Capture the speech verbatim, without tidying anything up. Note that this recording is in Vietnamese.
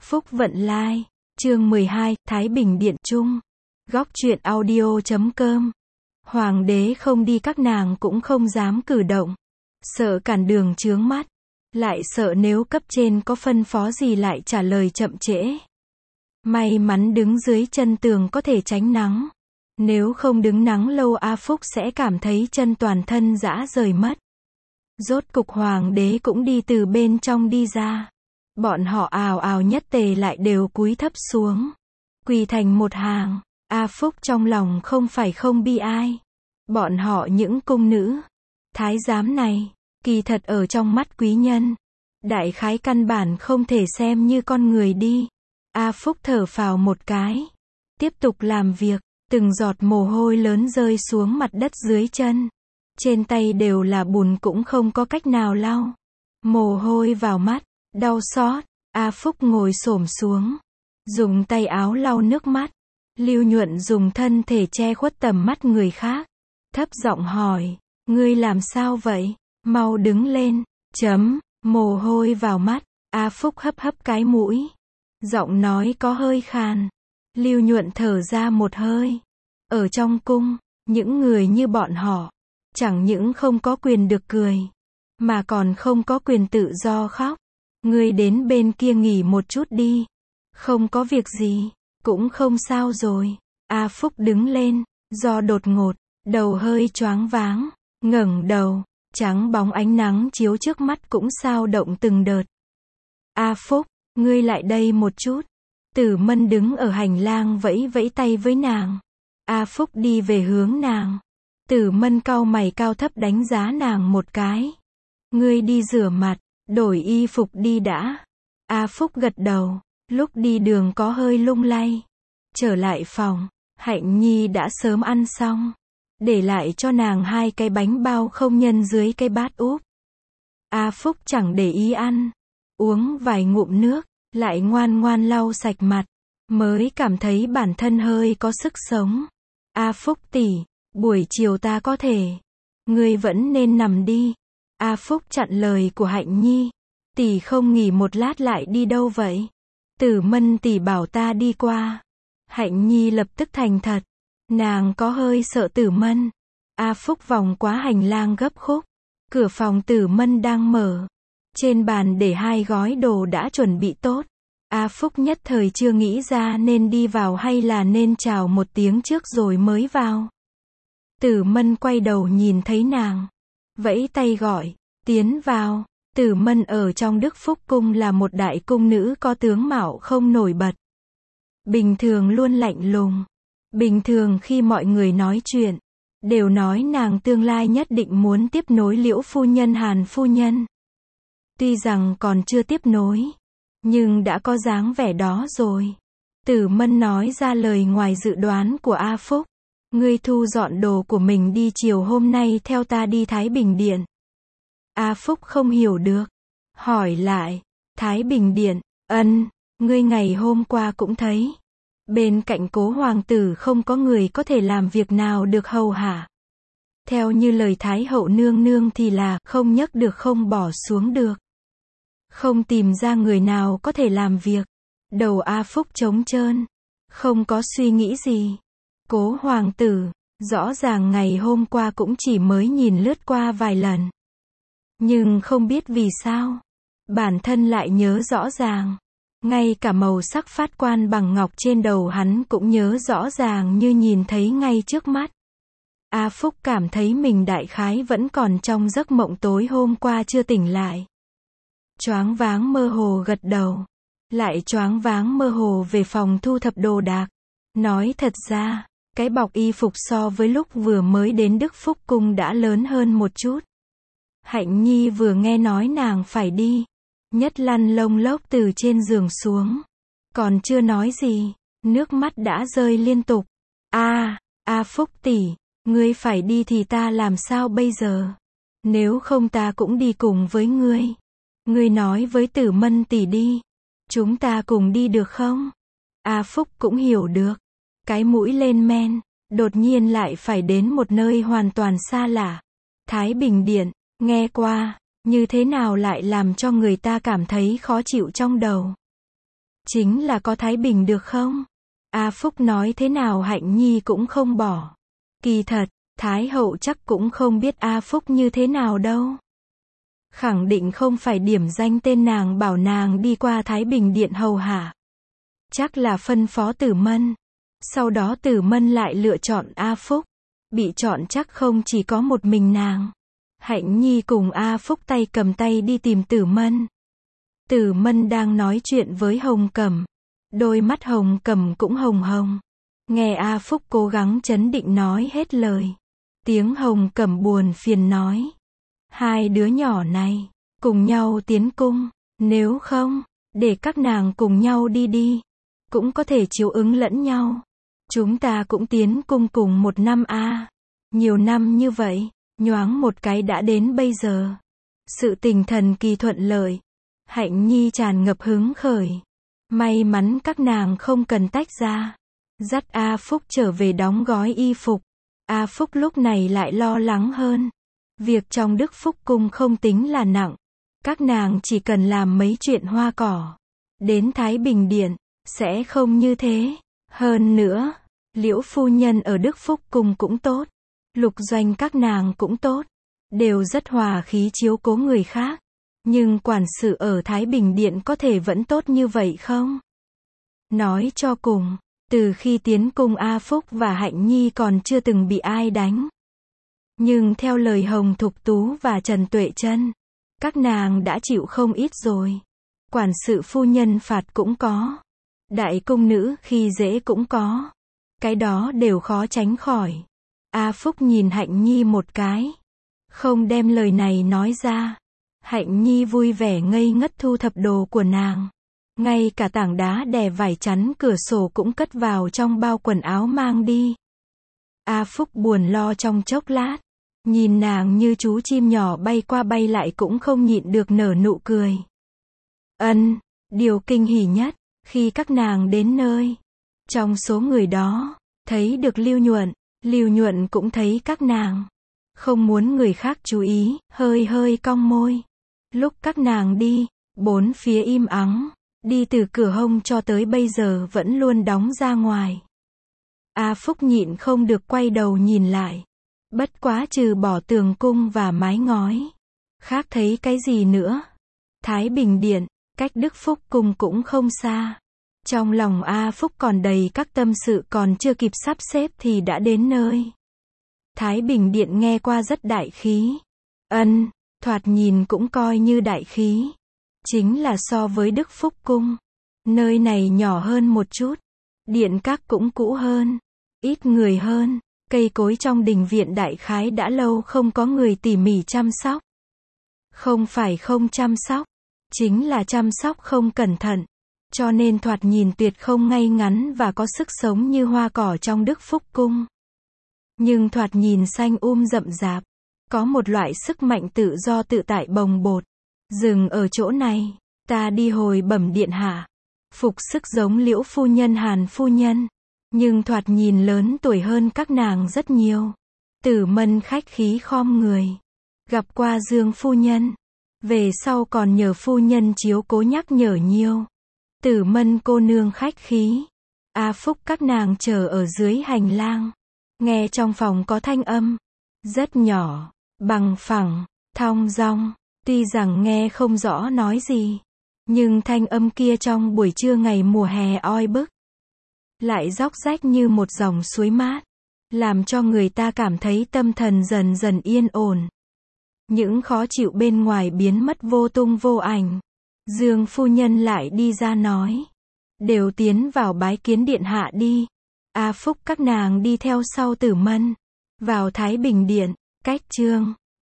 Phúc Vận Lai, chương mười hai, Thái Bình Điện Trung. Góc truyện audio chấm com. Hoàng đế không đi các nàng cũng không dám cử động. Sợ cản đường chướng mắt. Lại sợ nếu cấp trên có phân phó gì lại trả lời chậm trễ. May mắn đứng dưới chân tường có thể tránh nắng. Nếu không đứng nắng lâu A Phúc sẽ cảm thấy chân toàn thân rã rời mất. Rốt cục hoàng đế cũng đi từ bên trong đi ra. Bọn họ ào ào nhất tề lại đều cúi thấp xuống. Quỳ thành một hàng. A Phúc trong lòng không phải không bi ai. Bọn họ những cung nữ. Thái giám này, kỳ thật ở trong mắt quý nhân. Đại khái căn bản không thể xem như con người đi. A Phúc thở phào một cái. Tiếp tục làm việc. Từng giọt mồ hôi lớn rơi xuống mặt đất dưới chân. Trên tay đều là bùn cũng không có cách nào lau. Mồ hôi vào mắt. Đau xót, A Phúc ngồi xổm xuống, dùng tay áo lau nước mắt. Lưu Nhuận dùng thân thể che khuất tầm mắt người khác, thấp giọng hỏi, ngươi làm sao vậy? Mau đứng lên, chấm, mồ hôi vào mắt. A Phúc hấp hấp cái mũi, giọng nói có hơi khàn. Lưu Nhuận thở ra một hơi. Ở trong cung, những người như bọn họ, chẳng những không có quyền được cười, mà còn không có quyền tự do khóc. Ngươi đến bên kia nghỉ một chút đi. Không có việc gì, cũng không sao rồi. A Phúc đứng lên, do đột ngột, đầu hơi choáng váng, ngẩng đầu, trắng bóng ánh nắng chiếu trước mắt cũng sao động từng đợt. A Phúc, ngươi lại đây một chút. Tử Mân đứng ở hành lang vẫy vẫy tay với nàng. A Phúc đi về hướng nàng. Tử Mân cau mày cao thấp đánh giá nàng một cái. Ngươi đi rửa mặt. Đổi y phục đi đã. A Phúc gật đầu, lúc đi đường có hơi lung lay. Trở lại phòng, Hạnh Nhi đã sớm ăn xong. Để lại cho nàng hai cái bánh bao không nhân dưới cái bát úp. A Phúc chẳng để ý ăn. Uống vài ngụm nước, lại ngoan ngoan lau sạch mặt. Mới cảm thấy bản thân hơi có sức sống. A Phúc tỷ, buổi chiều ta có thể. Ngươi vẫn nên nằm đi. A Phúc chặn lời của Hạnh Nhi. Tỷ không nghỉ một lát lại đi đâu vậy? Tử Mân tỷ bảo ta đi qua. Hạnh Nhi lập tức thành thật. Nàng có hơi sợ Tử Mân. A Phúc vòng qua hành lang gấp khúc. Cửa phòng Tử Mân đang mở. Trên bàn để hai gói đồ đã chuẩn bị tốt. A Phúc nhất thời chưa nghĩ ra nên đi vào hay là nên chào một tiếng trước rồi mới vào. Tử Mân quay đầu nhìn thấy nàng. Vẫy tay gọi, tiến vào. Tử Mân ở trong Đức Phúc Cung là một đại cung nữ có tướng mạo không nổi bật. Bình thường luôn lạnh lùng. Bình thường khi mọi người nói chuyện, đều nói nàng tương lai nhất định muốn tiếp nối Liễu phu nhân Hàn phu nhân. Tuy rằng còn chưa tiếp nối, nhưng đã có dáng vẻ đó rồi. Tử Mân nói ra lời ngoài dự đoán của A Phúc. Ngươi thu dọn đồ của mình đi, chiều hôm nay theo ta đi Thái Bình Điện. A Phúc không hiểu được. Hỏi lại. Thái Bình Điện, ân, ngươi ngày hôm qua cũng thấy. Bên cạnh cố hoàng tử không có người có thể làm việc nào được hầu hạ. Theo như lời Thái hậu nương nương thì là không nhấc được không bỏ xuống được. Không tìm ra người nào có thể làm việc. Đầu A Phúc trống trơn. Không có suy nghĩ gì. Cố hoàng tử, rõ ràng ngày hôm qua cũng chỉ mới nhìn lướt qua vài lần. Nhưng không biết vì sao, bản thân lại nhớ rõ ràng. Ngay cả màu sắc phát quan bằng ngọc trên đầu hắn cũng nhớ rõ ràng như nhìn thấy ngay trước mắt. A Phúc cảm thấy mình đại khái vẫn còn trong giấc mộng tối hôm qua chưa tỉnh lại. Choáng váng mơ hồ gật đầu. Lại choáng váng mơ hồ về phòng thu thập đồ đạc. Nói thật ra, cái bọc y phục so với lúc vừa mới đến Đức Phúc Cung đã lớn hơn một chút. Hạnh Nhi vừa nghe nói nàng phải đi, nhất lăn lông lốc từ trên giường xuống. Còn chưa nói gì, nước mắt đã rơi liên tục. A, A Phúc tỷ, ngươi phải đi thì ta làm sao bây giờ? Nếu không ta cũng đi cùng với ngươi. Ngươi nói với Tử Mân tỷ đi. Chúng ta cùng đi được không? A Phúc cũng hiểu được. Cái mũi lên men, đột nhiên lại phải đến một nơi hoàn toàn xa lạ. Thái Bình Điện, nghe qua, như thế nào lại làm cho người ta cảm thấy khó chịu trong đầu. Chính là có Thái Bình được không? A Phúc nói thế nào Hạnh Nhi cũng không bỏ. Kỳ thật, Thái hậu chắc cũng không biết A Phúc như thế nào đâu. Khẳng định không phải điểm danh tên nàng bảo nàng đi qua Thái Bình Điện hầu hạ. Chắc là phân phó Tử Mân. Sau đó Tử Mân lại lựa chọn A Phúc. Bị chọn chắc không chỉ có một mình nàng. Hạnh Nhi cùng A Phúc tay cầm tay đi tìm Tử Mân. Tử Mân đang nói chuyện với Hồng Cẩm. Đôi mắt Hồng Cẩm cũng hồng hồng. Nghe A Phúc cố gắng trấn định nói hết lời. Tiếng Hồng Cẩm buồn phiền nói. Hai đứa nhỏ này, cùng nhau tiến cung. Nếu không, để các nàng cùng nhau đi đi. Cũng có thể chiếu ứng lẫn nhau. Chúng ta cũng tiến cung cùng một năm a à. Nhiều năm như vậy, nhoáng một cái đã đến bây giờ. Sự tình thần kỳ thuận lợi. Hạnh Nhi tràn ngập hứng khởi. May mắn các nàng không cần tách ra. Dắt A Phúc trở về đóng gói y phục. A Phúc lúc này lại lo lắng hơn. Việc trong Đức Phúc Cung không tính là nặng. Các nàng chỉ cần làm mấy chuyện hoa cỏ. Đến Thái Bình Điện, sẽ không như thế. Hơn nữa, Liễu phu nhân ở Đức Phúc Cung cũng tốt. Lục Doanh các nàng cũng tốt. Đều rất hòa khí chiếu cố người khác. Nhưng quản sự ở Thái Bình Điện có thể vẫn tốt như vậy không? Nói cho cùng, từ khi tiến cung A Phúc và Hạnh Nhi còn chưa từng bị ai đánh. Nhưng theo lời Hồng Thục Tú và Trần Tuệ Trân, các nàng đã chịu không ít rồi. Quản sự phu nhân phạt cũng có. Đại cung nữ khi dễ cũng có. Cái đó đều khó tránh khỏi. A Phúc nhìn Hạnh Nhi một cái. Không đem lời này nói ra. Hạnh Nhi vui vẻ ngây ngất thu thập đồ của nàng. Ngay cả tảng đá đè vải chắn cửa sổ cũng cất vào trong bao quần áo mang đi. A Phúc buồn lo trong chốc lát. Nhìn nàng như chú chim nhỏ bay qua bay lại cũng không nhịn được nở nụ cười. Ân, điều kinh hỉ nhất, khi các nàng đến nơi. Trong số người đó, thấy được Lưu Nhuận, Lưu Nhuận cũng thấy các nàng. Không muốn người khác chú ý, hơi hơi cong môi. Lúc các nàng đi, bốn phía im ắng. Đi từ cửa hông cho tới bây giờ vẫn luôn đóng ra ngoài. A Phúc nhịn không được quay đầu nhìn lại. Bất quá trừ bỏ tường cung và mái ngói. Khác thấy cái gì nữa? Thái Bình Điện, cách Đức Phúc Cung cũng không xa. Trong lòng A Phúc còn đầy các tâm sự còn chưa kịp sắp xếp thì đã đến nơi. Thái Bình Điện nghe qua rất đại khí. Ân, thoạt nhìn cũng coi như đại khí. Chính là so với Đức Phúc Cung. Nơi này nhỏ hơn một chút. Điện các cũng cũ hơn. Ít người hơn. Cây cối trong đình viện đại khái đã lâu không có người tỉ mỉ chăm sóc. Không phải không chăm sóc. Chính là chăm sóc không cẩn thận. Cho nên thoạt nhìn tuyệt không ngay ngắn và có sức sống như hoa cỏ trong Đức Phúc Cung. Nhưng thoạt nhìn xanh um rậm rạp. Có một loại sức mạnh tự do tự tại bồng bột. Dừng ở chỗ này, ta đi hồi bẩm điện hạ. Phục sức giống Liễu phu nhân Hàn phu nhân. Nhưng thoạt nhìn lớn tuổi hơn các nàng rất nhiều. Tử Mân khách khí khom người. Gặp qua Dương phu nhân. Về sau còn nhờ phu nhân chiếu cố nhắc nhở nhiều. Tử Mân cô nương khách khí. A Phúc các nàng chờ ở dưới hành lang. Nghe trong phòng có thanh âm. Rất nhỏ, bằng phẳng, thong dong. Tuy rằng nghe không rõ nói gì. Nhưng thanh âm kia trong buổi trưa ngày mùa hè oi bức. Lại róc rách như một dòng suối mát. Làm cho người ta cảm thấy tâm thần dần dần yên ổn. Những khó chịu bên ngoài biến mất vô tung vô ảnh. Dương phu nhân lại đi ra nói. Đều tiến vào bái kiến điện hạ đi. A Phúc các nàng đi theo sau Tử Mân. Vào Thái Bình Điện, cách chương